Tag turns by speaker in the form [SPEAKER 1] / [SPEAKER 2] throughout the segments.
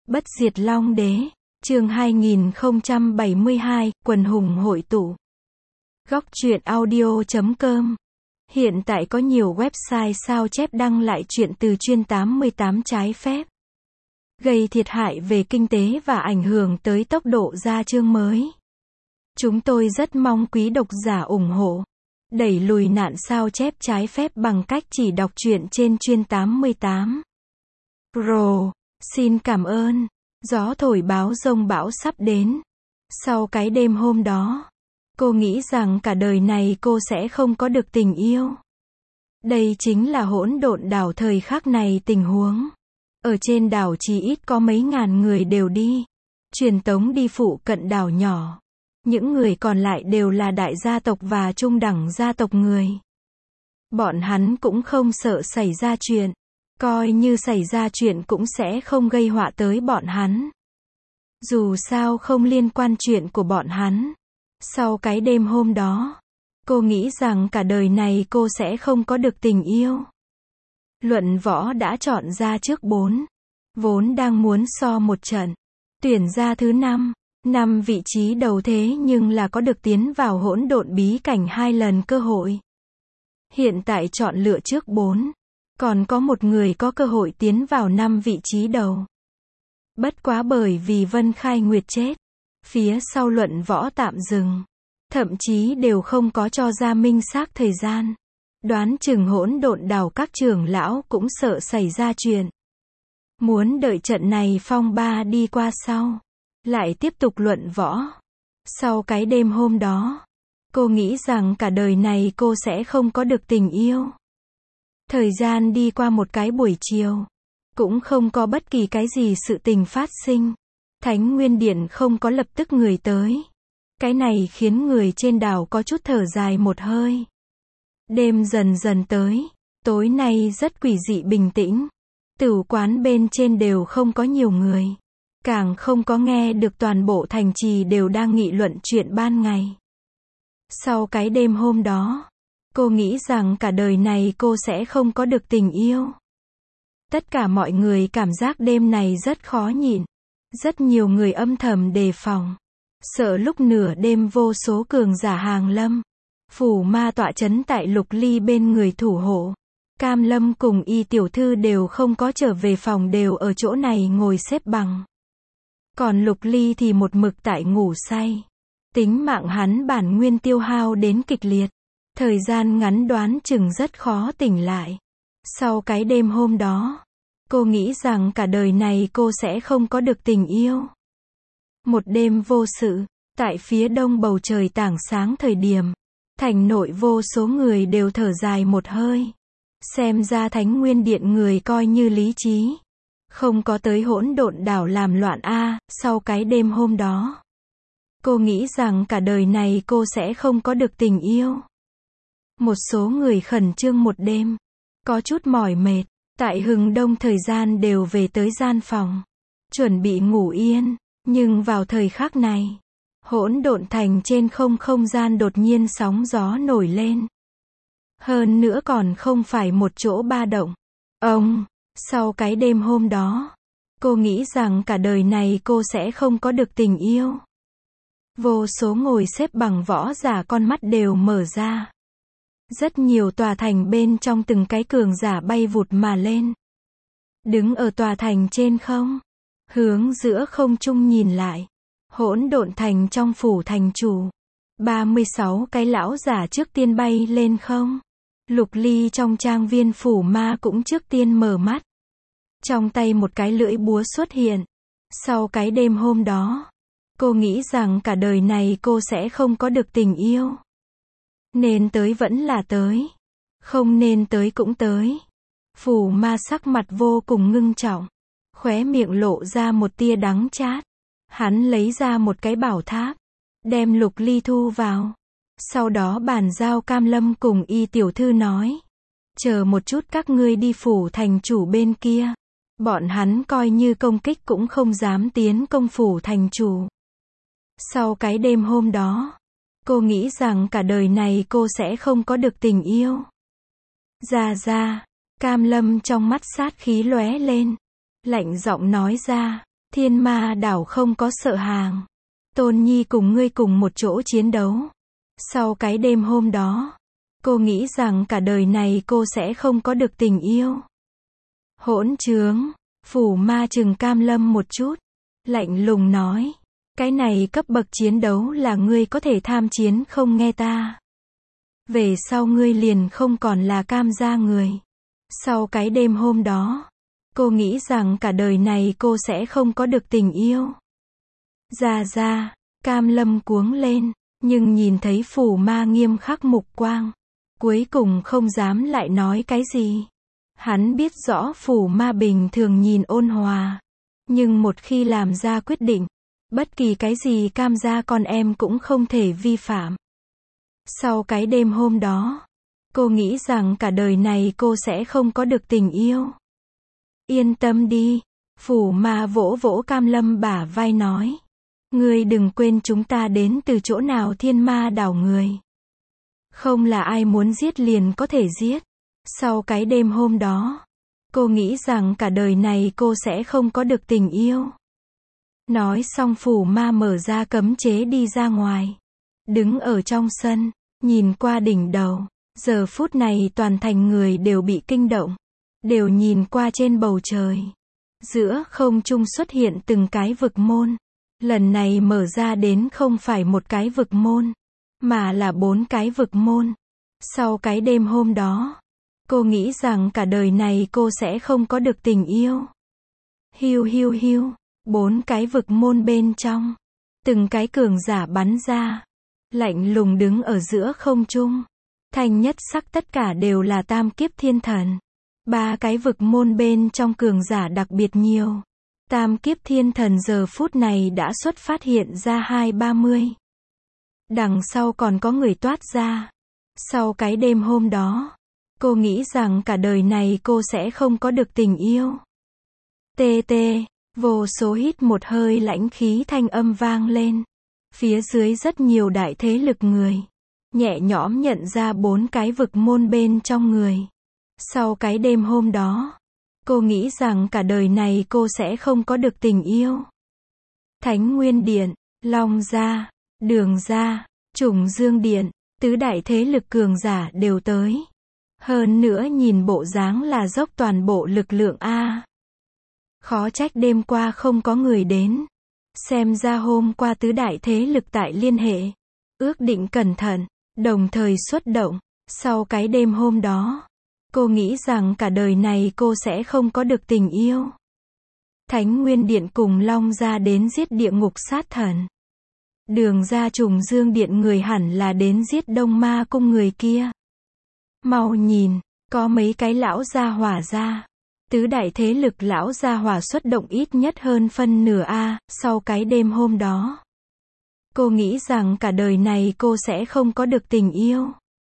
[SPEAKER 1] Bất diệt Long Đế, chương 2072, quần hùng hội tụ. Góc truyện audio.com. Hiện tại có nhiều website sao chép đăng lại truyện từ chuyên 88 trái phép, gây thiệt hại về kinh tế và ảnh hưởng tới tốc độ ra chương mới. Chúng tôi rất mong quý độc giả ủng hộ, đẩy lùi nạn sao chép trái phép bằng cách chỉ đọc truyện trên chuyên 88 Pro. Xin cảm ơn. Gió thổi báo dông bão sắp đến. Sau cái đêm hôm đó, cô nghĩ rằng cả đời này cô sẽ không có được tình yêu. Đây chính là hỗn độn đảo thời khắc này tình huống. Ở trên đảo chỉ ít có mấy ngàn người đều đi truyền tống đi phụ cận đảo nhỏ. Những người còn lại đều là đại gia tộc và trung đẳng gia tộc người. Bọn hắn cũng không sợ xảy ra chuyện. Coi như xảy ra chuyện cũng sẽ không gây họa tới bọn hắn. Dù sao không liên quan chuyện của bọn hắn. Sau cái đêm hôm đó, cô nghĩ rằng cả đời này cô sẽ không có được tình yêu. Luận võ đã chọn ra trước 4. Vốn đang muốn so một trận. Tuyển ra thứ 5 vị trí đầu thế nhưng là có được tiến vào hỗn độn bí cảnh 2 lần cơ hội. Hiện tại chọn lựa trước 4. Còn có một người có cơ hội tiến vào 5 vị trí đầu. Bất quá bởi vì Vân Khai Nguyệt chết, phía sau luận võ tạm dừng. Thậm chí đều không có cho ra minh xác thời gian. Đoán chừng hỗn độn đảo các trưởng lão cũng sợ xảy ra chuyện. Muốn đợi trận này phong ba đi qua sau, lại tiếp tục luận võ. Sau cái đêm hôm đó, cô nghĩ rằng cả đời này cô sẽ không có được tình yêu. Thời gian đi qua một cái buổi chiều, cũng không có bất kỳ cái gì sự tình phát sinh. Thánh Nguyên Điện không có lập tức người tới. Cái này khiến người trên đảo có chút thở dài một hơi. Đêm dần dần tới, tối nay rất quỷ dị bình tĩnh. Tửu quán bên trên đều không có nhiều người. Càng không có nghe được toàn bộ thành trì đều đang nghị luận chuyện ban ngày. Sau cái đêm hôm đó, cô nghĩ rằng cả đời này cô sẽ không có được tình yêu. Tất cả mọi người cảm giác đêm này rất khó nhịn. Rất nhiều người âm thầm đề phòng. Sợ lúc nửa đêm vô số cường giả hàng lâm. Phủ ma tọa chấn tại Lục Ly bên người thủ hộ. Cam Lâm cùng Y tiểu thư đều không có trở về phòng, đều ở chỗ này ngồi xếp bằng. Còn Lục Ly thì một mực tại ngủ say. Tính mạng hắn bản nguyên tiêu hao đến kịch liệt. Thời gian ngắn đoán chừng rất khó tỉnh lại. Sau cái đêm hôm đó, cô nghĩ rằng cả đời này cô sẽ không có được tình yêu. Một đêm vô sự, tại phía đông bầu trời tảng sáng thời điểm, thành nội vô số người đều thở dài một hơi. Xem ra Thánh Nguyên Điện người coi như lý trí. Không có tới hỗn độn đảo làm loạn a. Sau cái đêm hôm đó, cô nghĩ rằng cả đời này cô sẽ không có được tình yêu. Một số người khẩn trương một đêm, có chút mỏi mệt, tại hừng đông thời gian đều về tới gian phòng, chuẩn bị ngủ yên, nhưng vào thời khắc này, hỗn độn thành trên không gian đột nhiên sóng gió nổi lên. Hơn nữa còn không phải một chỗ ba động. Sau cái đêm hôm đó, cô nghĩ rằng cả đời này cô sẽ không có được tình yêu. Vô số ngồi xếp bằng võ giả con mắt đều mở ra. Rất nhiều tòa thành bên trong từng cái cường giả bay vụt mà lên. Đứng ở tòa thành trên không, hướng giữa không trung nhìn lại. Hỗn độn thành trong phủ thành chủ. 36 cái lão giả trước tiên bay lên không. Lục Ly trong trang viên phủ ma cũng trước tiên mở mắt. Trong tay một cái lưỡi búa xuất hiện. Sau cái đêm hôm đó, cô nghĩ rằng cả đời này cô sẽ không có được tình yêu. Nên tới vẫn là tới, không nên tới cũng tới. Phủ ma sắc mặt vô cùng ngưng trọng, khóe miệng lộ ra một tia đắng chát. Hắn lấy ra một cái bảo tháp, đem Lục Ly thu vào. Sau đó bàn giao Cam Lâm cùng Y tiểu thư nói, chờ một chút các ngươi đi phủ thành chủ bên kia. Bọn hắn coi như công kích cũng không dám tiến công phủ thành chủ. Sau cái đêm hôm đó, cô nghĩ rằng cả đời này cô sẽ không có được tình yêu. Ra, Cam Lâm trong mắt sát khí lóe lên. Lạnh giọng nói ra, Thiên Ma đảo không có sợ hàng. Tôn Nhi cùng ngươi cùng một chỗ chiến đấu. Sau cái đêm hôm đó, cô nghĩ rằng cả đời này cô sẽ không có được tình yêu. Hỗn trướng, Phủ Ma trừng Cam Lâm một chút, lạnh lùng nói, cái này cấp bậc chiến đấu là ngươi có thể tham chiến không nghe ta. Về sau ngươi liền không còn là Cam gia người. Sau cái đêm hôm đó, cô nghĩ rằng cả đời này cô sẽ không có được tình yêu. Ra, Cam Lâm cuống lên, nhưng nhìn thấy Phủ Ma nghiêm khắc mục quang, cuối cùng không dám lại nói cái gì. Hắn biết rõ Phủ Ma bình thường nhìn ôn hòa, nhưng một khi làm ra quyết định, bất kỳ cái gì Cam gia con em cũng không thể vi phạm. Sau cái đêm hôm đó, cô nghĩ rằng cả đời này cô sẽ không có được tình yêu. Yên tâm đi, Phủ Ma vỗ vỗ Cam Lâm bả vai nói. Ngươi đừng quên chúng ta đến từ chỗ nào Thiên Ma đảo người. Không là ai muốn giết liền có thể giết. Sau cái đêm hôm đó, cô nghĩ rằng cả đời này cô sẽ không có được tình yêu. Nói xong Phủ Ma mở ra cấm chế đi ra ngoài. Đứng ở trong sân, nhìn qua đỉnh đầu. Giờ phút này toàn thành người đều bị kinh động. Đều nhìn qua trên bầu trời. Giữa không trung xuất hiện từng cái vực môn. Lần này mở ra đến không phải một cái vực môn, mà là 4 cái vực môn. Sau cái đêm hôm đó, cô nghĩ rằng cả đời này cô sẽ không có được tình yêu. Hiu, 4 cái vực môn bên trong. Từng cái cường giả bắn ra. Lạnh lùng đứng ở giữa không trung. Thanh nhất sắc tất cả đều là tam kiếp thiên thần. 3 cái vực môn bên trong cường giả đặc biệt nhiều. Tam kiếp thiên thần giờ phút này đã xuất phát hiện ra 2-30. Đằng sau còn có người toát ra. Sau cái đêm hôm đó, cô nghĩ rằng cả đời này cô sẽ không có được tình yêu. Vô số hít một hơi lãnh khí thanh âm vang lên. Phía dưới rất nhiều đại thế lực người. Nhẹ nhõm nhận ra 4 cái vực môn bên trong người. Sau cái đêm hôm đó, cô nghĩ rằng cả đời này cô sẽ không có được tình yêu. Thánh Nguyên Điện, Long Gia, Đường Gia, Trùng Dương Điện, tứ đại thế lực cường giả đều tới. Hơn nữa nhìn bộ dáng là dốc toàn bộ lực lượng a. Khó trách đêm qua không có người đến. Xem ra hôm qua tứ đại thế lực tại liên hệ. Ước định cẩn thận, đồng thời xuất động. Sau cái đêm hôm đó, cô nghĩ rằng cả đời này cô sẽ không có được tình yêu. Thánh Nguyên Điện cùng Long Gia đến giết địa ngục sát thần. Đường Gia Trùng Dương Điện người hẳn là đến giết Đông Ma Cung người kia. Mau nhìn, có mấy cái lão gia hỏa ra. Tứ đại thế lực lão gia hỏa xuất động ít nhất hơn phân nửa a. Sau cái đêm hôm đó, cô nghĩ rằng cả đời này cô sẽ không có được tình yêu.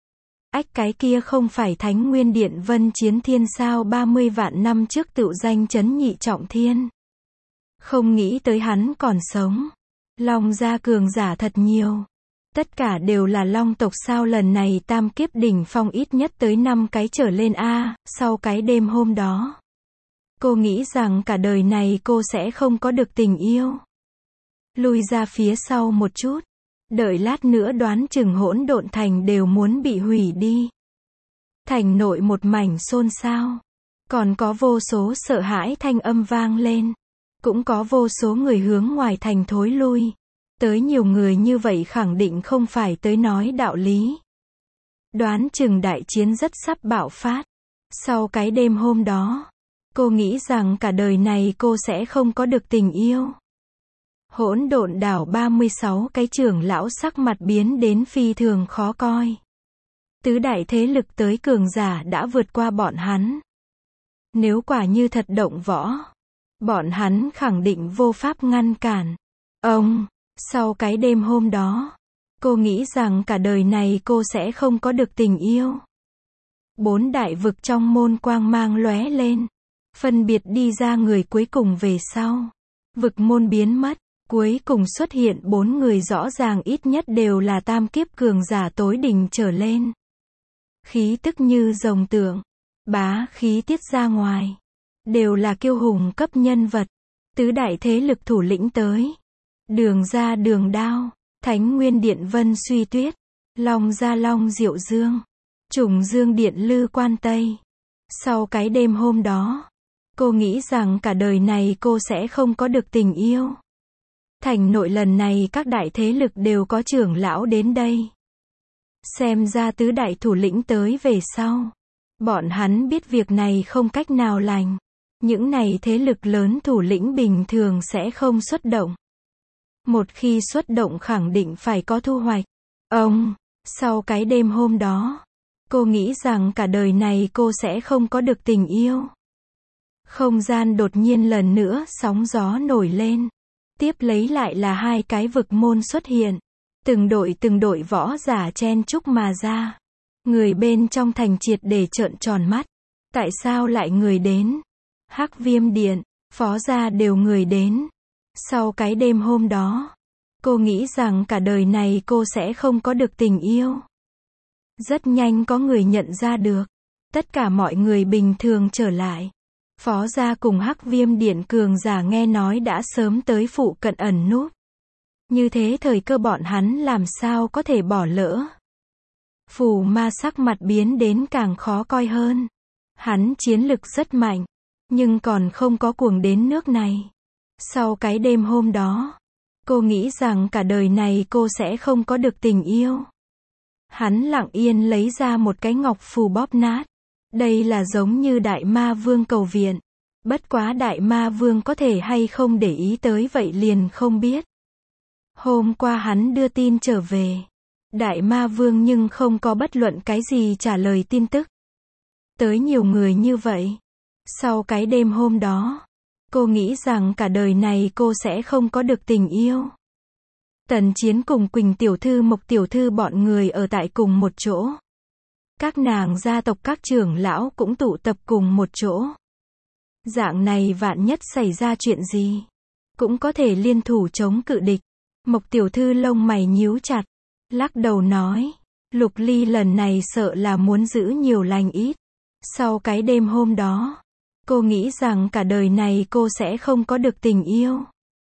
[SPEAKER 1] Cái kia không phải Thánh Nguyên Điện Vân Chiến Thiên sao 30 vạn năm trước tựu danh chấn nhị trọng thiên. Không nghĩ tới hắn còn sống. Long gia cường giả thật nhiều. Tất cả đều là long tộc sao lần này tam kiếp đỉnh phong ít nhất tới 5 cái trở lên a. Sau cái đêm hôm đó, cô nghĩ rằng cả đời này cô sẽ không có được tình yêu. Lùi ra phía sau một chút. Đợi lát nữa đoán chừng hỗn độn thành đều muốn bị hủy đi. Thành nội một mảnh xôn xao. Còn có vô số sợ hãi thanh âm vang lên. Cũng có vô số người hướng ngoài thành thối lui. Tới nhiều người như vậy khẳng định không phải tới nói đạo lý. Đoán chừng đại chiến rất sắp bạo phát. Sau cái đêm hôm đó, cô nghĩ rằng cả đời này cô sẽ không có được tình yêu. Hỗn độn đảo 36 cái trưởng lão sắc mặt biến đến phi thường khó coi. Tứ đại thế lực tới cường giả đã vượt qua bọn hắn. Nếu quả như thật động võ, bọn hắn khẳng định vô pháp ngăn cản. Sau cái đêm hôm đó, cô nghĩ rằng cả đời này cô sẽ không có được tình yêu. 4 đại vực trong môn quang mang lóe lên. Phân biệt đi ra người cuối cùng về sau. Vực môn biến mất. Cuối cùng xuất hiện 4 người rõ ràng ít nhất đều là tam kiếp cường giả tối đỉnh trở lên. Khí tức như rồng tượng. Bá khí tiết ra ngoài. Đều là kiêu hùng cấp nhân vật. Tứ đại thế lực thủ lĩnh tới. Đường ra Đường Đao, Thánh Nguyên Điện Vân Suy Tuyết, Long Gia Long Diệu Dương, Trùng Dương Điện Lư Quan Tây. Sau cái đêm hôm đó, cô nghĩ rằng cả đời này cô sẽ không có được tình yêu. Thành nội lần này các đại thế lực đều có trưởng lão đến đây. Xem ra tứ đại thủ lĩnh tới về sau. Bọn hắn biết việc này không cách nào lành. Những này thế lực lớn thủ lĩnh bình thường sẽ không xuất động. Một khi xuất động khẳng định phải có thu hoạch. Sau cái đêm hôm đó, cô nghĩ rằng cả đời này cô sẽ không có được tình yêu. Không gian đột nhiên lần nữa sóng gió nổi lên. Tiếp lấy lại là hai cái vực môn xuất hiện. Từng đội võ giả chen chúc mà ra. Người bên trong thành triệt để trợn tròn mắt. Tại sao lại người đến? Hắc Viêm Điện, Phó gia đều người đến. Sau cái đêm hôm đó, cô nghĩ rằng cả đời này cô sẽ không có được tình yêu. Rất nhanh có người nhận ra được. Tất cả mọi người bình thường trở lại. Phó gia cùng Hắc Viêm Điện cường giả nghe nói đã sớm tới phụ cận ẩn núp. Như thế thời cơ bọn hắn làm sao có thể bỏ lỡ. Phù Ma sắc mặt biến đến càng khó coi hơn. Hắn chiến lực rất mạnh, nhưng còn không có cuồng đến nước này. Sau cái đêm hôm đó, cô nghĩ rằng cả đời này cô sẽ không có được tình yêu. Hắn lặng yên lấy ra một cái ngọc phù bóp nát. Đây là giống như Đại Ma Vương cầu viện. Bất quá Đại Ma Vương có thể hay không để ý tới vậy liền không biết. Hôm qua hắn đưa tin trở về. Đại Ma Vương nhưng không có bất luận cái gì trả lời tin tức. Tới nhiều người như vậy. Sau cái đêm hôm đó, cô nghĩ rằng cả đời này cô sẽ không có được tình yêu. Tần Chiến cùng Quỳnh tiểu thư Mộc tiểu thư bọn người ở tại cùng một chỗ. Các nàng gia tộc các trưởng lão cũng tụ tập cùng một chỗ. Dạng này vạn nhất xảy ra chuyện gì, cũng có thể liên thủ chống cự địch. Mộc tiểu thư lông mày nhíu chặt, lắc đầu nói, Lục Ly lần này sợ là muốn giữ nhiều lành ít. Sau cái đêm hôm đó, cô nghĩ rằng cả đời này cô sẽ không có được tình yêu.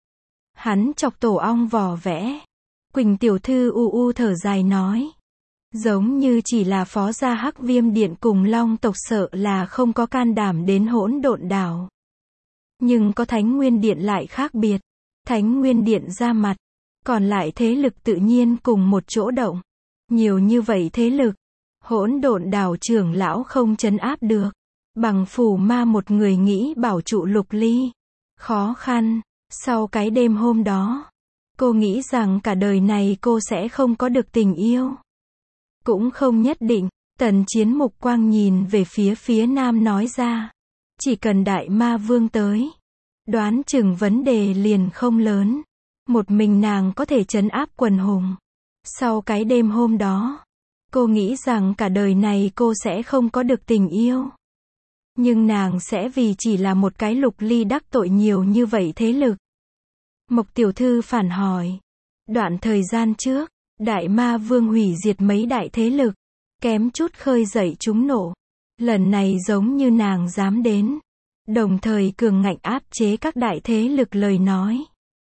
[SPEAKER 1] Hắn chọc tổ ong vò vẽ. Quỳnh tiểu thư u thở dài nói. Giống như chỉ là Phó gia Hắc Viêm Điện cùng Long tộc sợ là không có can đảm đến Hỗn Độn Đảo. Nhưng có Thánh Nguyên Điện lại khác biệt. Thánh Nguyên Điện ra mặt, còn lại thế lực tự nhiên cùng một chỗ động. Nhiều như vậy thế lực, Hỗn Độn Đảo trưởng lão không trấn áp được. Bằng Phù Ma một người nghĩ bảo trụ Lục Ly. Khó khăn. Sau cái đêm hôm đó, cô nghĩ rằng cả đời này cô sẽ không có được tình yêu. Cũng không nhất định. Tần Chiến mục quang nhìn về phía nam nói ra. Chỉ cần Đại Ma Vương tới, đoán chừng vấn đề liền không lớn. Một mình nàng có thể trấn áp quần hùng. Sau cái đêm hôm đó, cô nghĩ rằng cả đời này cô sẽ không có được tình yêu. Nhưng nàng sẽ vì chỉ là một cái Lục Ly đắc tội nhiều như vậy thế lực. Mộc tiểu thư phản hỏi. Đoạn thời gian trước, Đại Ma Vương hủy diệt mấy đại thế lực, kém chút khơi dậy chúng nổ. Lần này giống như nàng dám đến, đồng thời cường ngạnh áp chế các đại thế lực lời nói.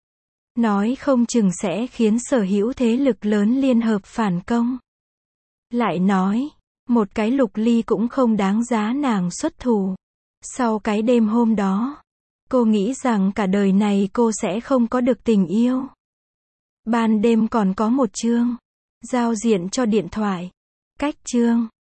[SPEAKER 1] Nói không chừng sẽ khiến sở hữu thế lực lớn liên hợp phản công. Lại nói, một cái Lục Ly cũng không đáng giá nàng xuất thủ. Sau cái đêm hôm đó, cô nghĩ rằng cả đời này cô sẽ không có được tình yêu. Ban đêm còn có một chương giao diện cho điện thoại. Cách chương